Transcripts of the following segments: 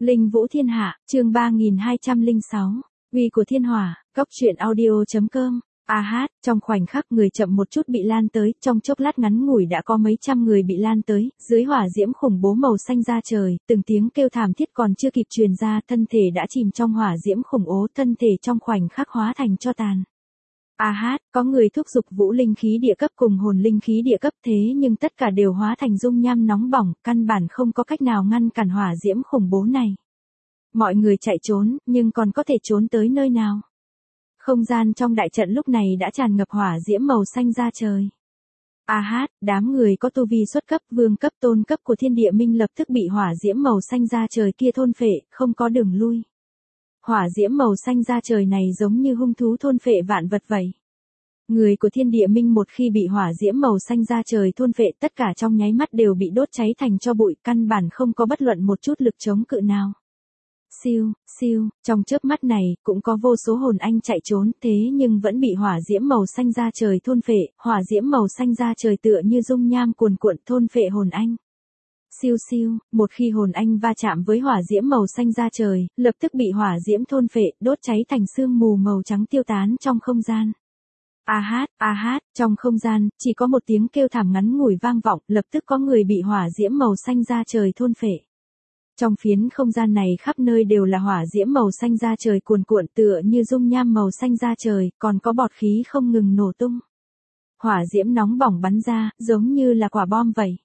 Linh Vũ Thiên Hạ, chương 3206, uy của thiên hỏa, góc truyện audio.com. Trong khoảnh khắc người chậm một chút bị lan tới, trong chốc lát ngắn ngủi đã có mấy trăm người bị lan tới, dưới hỏa diễm khủng bố màu xanh ra trời, từng tiếng kêu thảm thiết còn chưa kịp truyền ra, thân thể đã chìm trong hỏa diễm khủng bố, thân thể trong khoảnh khắc hóa thành tro tàn. Có người thúc giục vũ linh khí địa cấp cùng hồn linh khí địa cấp, thế nhưng tất cả đều hóa thành dung nham nóng bỏng, căn bản không có cách nào ngăn cản hỏa diễm khủng bố này. Mọi người chạy trốn, nhưng còn có thể trốn tới nơi nào? Không gian trong đại trận lúc này đã tràn ngập hỏa diễm màu xanh ra trời. Đám người có tu vi xuất cấp, vương cấp, tôn cấp của thiên địa minh lập tức bị hỏa diễm màu xanh ra trời kia thôn phệ, không có đường lui. Hỏa diễm màu xanh ra trời này giống như hung thú thôn phệ vạn vật vậy. Người của thiên địa minh một khi bị hỏa diễm màu xanh ra trời thôn phệ, tất cả trong nháy mắt đều bị đốt cháy thành tro bụi, căn bản không có bất luận một chút lực chống cự nào. Siêu, trong chớp mắt này, cũng có vô số hồn anh chạy trốn, thế nhưng vẫn bị hỏa diễm màu xanh ra trời thôn phệ, hỏa diễm màu xanh ra trời tựa như dung nham cuồn cuộn thôn phệ hồn anh. Siêu, một khi hồn anh va chạm với hỏa diễm màu xanh ra trời, lập tức bị hỏa diễm thôn phệ, đốt cháy thành sương mù màu trắng tiêu tán trong không gian. Trong không gian, chỉ có một tiếng kêu thảm ngắn ngủi vang vọng, lập tức có người bị hỏa diễm màu xanh ra trời thôn phệ. Trong phiến không gian này khắp nơi đều là hỏa diễm màu xanh ra trời cuồn cuộn tựa như dung nham màu xanh ra trời, còn có bọt khí không ngừng nổ tung. Hỏa diễm nóng bỏng bắn ra, giống như là quả bom vậy.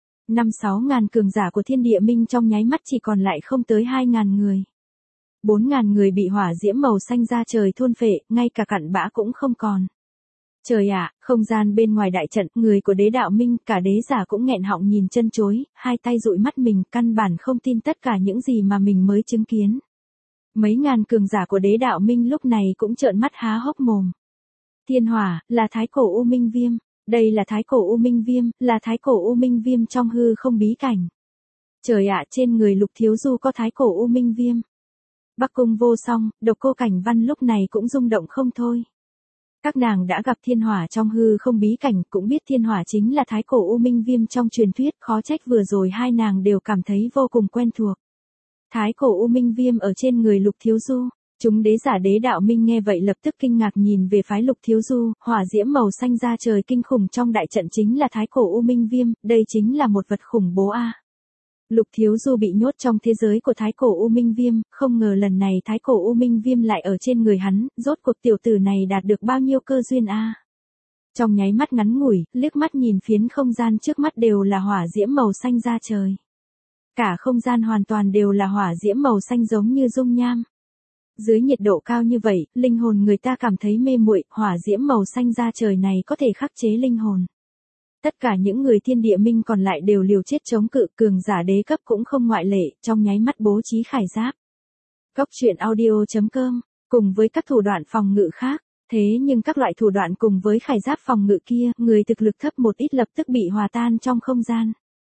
5-6 ngàn cường giả của thiên địa minh trong nháy mắt chỉ còn lại không tới 2.000 người. 4.000 người bị hỏa diễm màu xanh ra trời thôn phệ, ngay cả cặn bã cũng không còn. Trời ạ, không gian bên ngoài đại trận, người của đế đạo minh, cả đế giả cũng nghẹn họng nhìn chân chối, hai tay dụi mắt mình, căn bản không tin tất cả những gì mà mình mới chứng kiến. Mấy ngàn cường giả của đế đạo minh lúc này cũng trợn mắt há hốc mồm. Thiên hỏa, là thái cổ U Minh Viêm, đây là thái cổ U Minh Viêm, là thái cổ U Minh Viêm trong hư không bí cảnh. Trời ạ, trên người Lục Thiếu Du có thái cổ U Minh Viêm. Bắc Cung Vô Song, Độc Cô Cảnh Văn lúc này cũng rung động không thôi. Các nàng đã gặp thiên hỏa trong hư không bí cảnh, cũng biết thiên hỏa chính là thái cổ U Minh Viêm trong truyền thuyết, khó trách vừa rồi hai nàng đều cảm thấy vô cùng quen thuộc. Thái cổ U Minh Viêm ở trên người Lục Thiếu Du, chúng đế giả đế đạo minh nghe vậy lập tức kinh ngạc nhìn về phái Lục Thiếu Du, hỏa diễm màu xanh ra trời kinh khủng trong đại trận chính là thái cổ U Minh Viêm, đây chính là một vật khủng bố a. Lục Thiếu Du bị nhốt trong thế giới của thái cổ U Minh Viêm, không ngờ lần này thái cổ U Minh Viêm lại ở trên người hắn, rốt cuộc tiểu tử này đạt được bao nhiêu cơ duyên a. Trong nháy mắt ngắn ngủi, liếc mắt nhìn phiến không gian trước mắt đều là hỏa diễm màu xanh ra trời. Cả không gian hoàn toàn đều là hỏa diễm màu xanh giống như dung nham. Dưới nhiệt độ cao như vậy, linh hồn người ta cảm thấy mê muội, hỏa diễm màu xanh ra trời này có thể khắc chế linh hồn. Tất cả những người thiên địa minh còn lại đều liều chết chống cự, cường giả đế cấp cũng không ngoại lệ, trong nháy mắt bố trí khải giáp. Góc truyện audio.com, cùng với các thủ đoạn phòng ngự khác, thế nhưng các loại thủ đoạn cùng với khải giáp phòng ngự kia, người thực lực thấp một ít lập tức bị hòa tan trong không gian.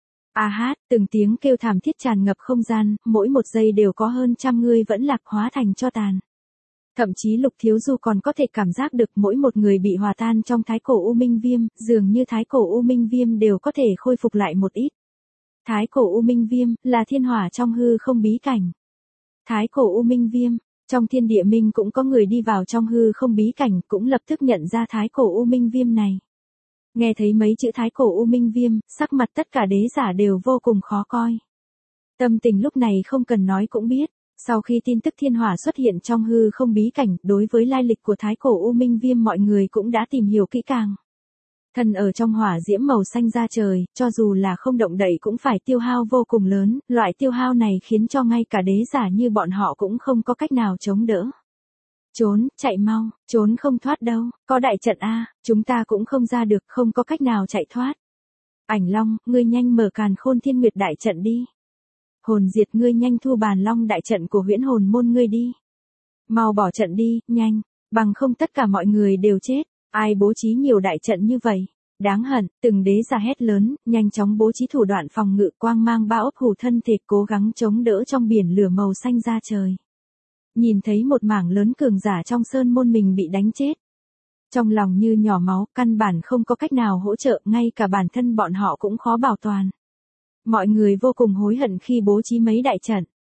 Từng tiếng kêu thảm thiết tràn ngập không gian, mỗi một giây đều có hơn trăm người vẫn lạc hóa thành tro tàn. Thậm chí Lục Thiếu Du còn có thể cảm giác được mỗi một người bị hòa tan trong thái cổ U Minh Viêm, dường như thái cổ U Minh Viêm đều có thể khôi phục lại một ít. Thái cổ U Minh Viêm, là thiên hỏa trong hư không bí cảnh. Thái cổ U Minh Viêm, trong thiên địa minh cũng có người đi vào trong hư không bí cảnh, cũng lập tức nhận ra thái cổ U Minh Viêm này. Nghe thấy mấy chữ thái cổ U Minh Viêm, sắc mặt tất cả đế giả đều vô cùng khó coi. Tâm tình lúc này không cần nói cũng biết. Sau khi tin tức thiên hỏa xuất hiện trong hư không bí cảnh, đối với lai lịch của thái cổ U Minh Viêm mọi người cũng đã tìm hiểu kỹ càng. Thân ở trong hỏa diễm màu xanh ra trời, cho dù là không động đậy cũng phải tiêu hao vô cùng lớn, loại tiêu hao này khiến cho ngay cả đế giả như bọn họ cũng không có cách nào chống đỡ. Trốn, chạy mau, trốn không thoát đâu, có đại trận a, chúng ta cũng không ra được, không có cách nào chạy thoát. Ảnh Long, ngươi nhanh mở Càn Khôn Thiên Nguyệt đại trận đi. Hồn Diệt, ngươi nhanh thu Bàn Long đại trận của Huyễn Hồn môn ngươi đi. Mau bỏ trận đi, nhanh, bằng không tất cả mọi người đều chết. Ai bố trí nhiều đại trận như vậy? Đáng hận, từng đế giả hét lớn, nhanh chóng bố trí thủ đoạn phòng ngự, quang mang bao ấp hủ thân thể, cố gắng chống đỡ trong biển lửa màu xanh ra trời. Nhìn thấy một mảng lớn cường giả trong sơn môn mình bị đánh chết. Trong lòng như nhỏ máu, căn bản không có cách nào hỗ trợ, ngay cả bản thân bọn họ cũng khó bảo toàn. Mọi người vô cùng hối hận khi bố trí mấy đại trận.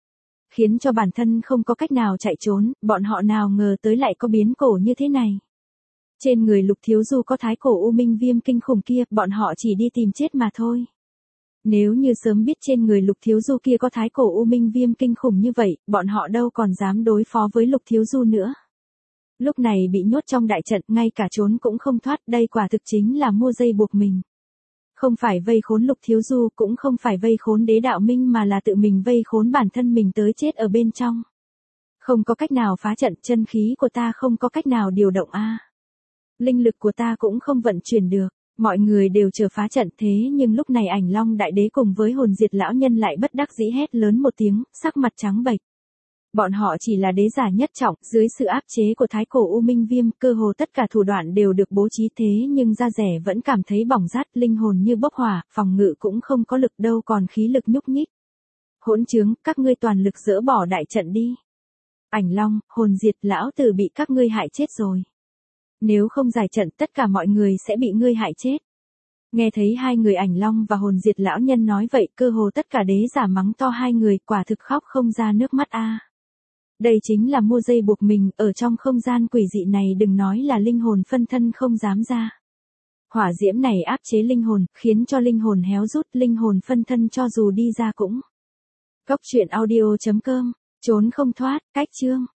khiến cho bản thân không có cách nào chạy trốn, bọn họ nào ngờ tới lại có biến cổ như thế này. Trên người Lục Thiếu Du có thái cổ u minh viêm kinh khủng kia, bọn họ chỉ đi tìm chết mà thôi. Nếu như sớm biết trên người Lục Thiếu Du kia có thái cổ u minh viêm kinh khủng như vậy, bọn họ đâu còn dám đối phó với Lục Thiếu Du nữa. Lúc này bị nhốt trong đại trận, ngay cả trốn cũng không thoát, đây quả thực chính là mua dây buộc mình. Không phải vây khốn Lục Thiếu Du, cũng không phải vây khốn Đế Đạo Minh, mà là tự mình vây khốn bản thân mình tới chết ở bên trong. Không có cách nào phá trận, chân khí của ta không có cách nào điều động a. Linh lực của ta cũng không vận chuyển được. Mọi người đều chờ phá trận, thế nhưng lúc này Ảnh Long Đại Đế cùng với Hồn Diệt lão nhân lại bất đắc dĩ hét lớn một tiếng, sắc mặt trắng bệch. Bọn họ chỉ là đế giả nhất trọng, dưới sự áp chế của thái cổ u minh viêm, cơ hồ tất cả thủ đoạn đều được bố trí, thế nhưng da rẻ vẫn cảm thấy bỏng rát, linh hồn như bốc hỏa, phòng ngự cũng không có lực đâu còn khí lực nhúc nhích. Hỗn trướng, các ngươi toàn lực dỡ bỏ đại trận đi. Ảnh Long, Hồn Diệt lão tử bị các ngươi hại chết rồi. Nếu không giải trận, tất cả mọi người sẽ bị ngươi hại chết. Nghe thấy hai người Ảnh Long và Hồn Diệt lão nhân nói vậy, cơ hồ tất cả đế giả mắng to hai người, quả thực khóc không ra nước mắt a. Đây chính là mua dây buộc mình, ở trong không gian quỷ dị này đừng nói là linh hồn phân thân không dám ra. Hỏa diễm này áp chế linh hồn, khiến cho linh hồn héo rút, linh hồn phân thân cho dù đi ra cũng. Cốc truyện audio.com, trốn không thoát, cách chương.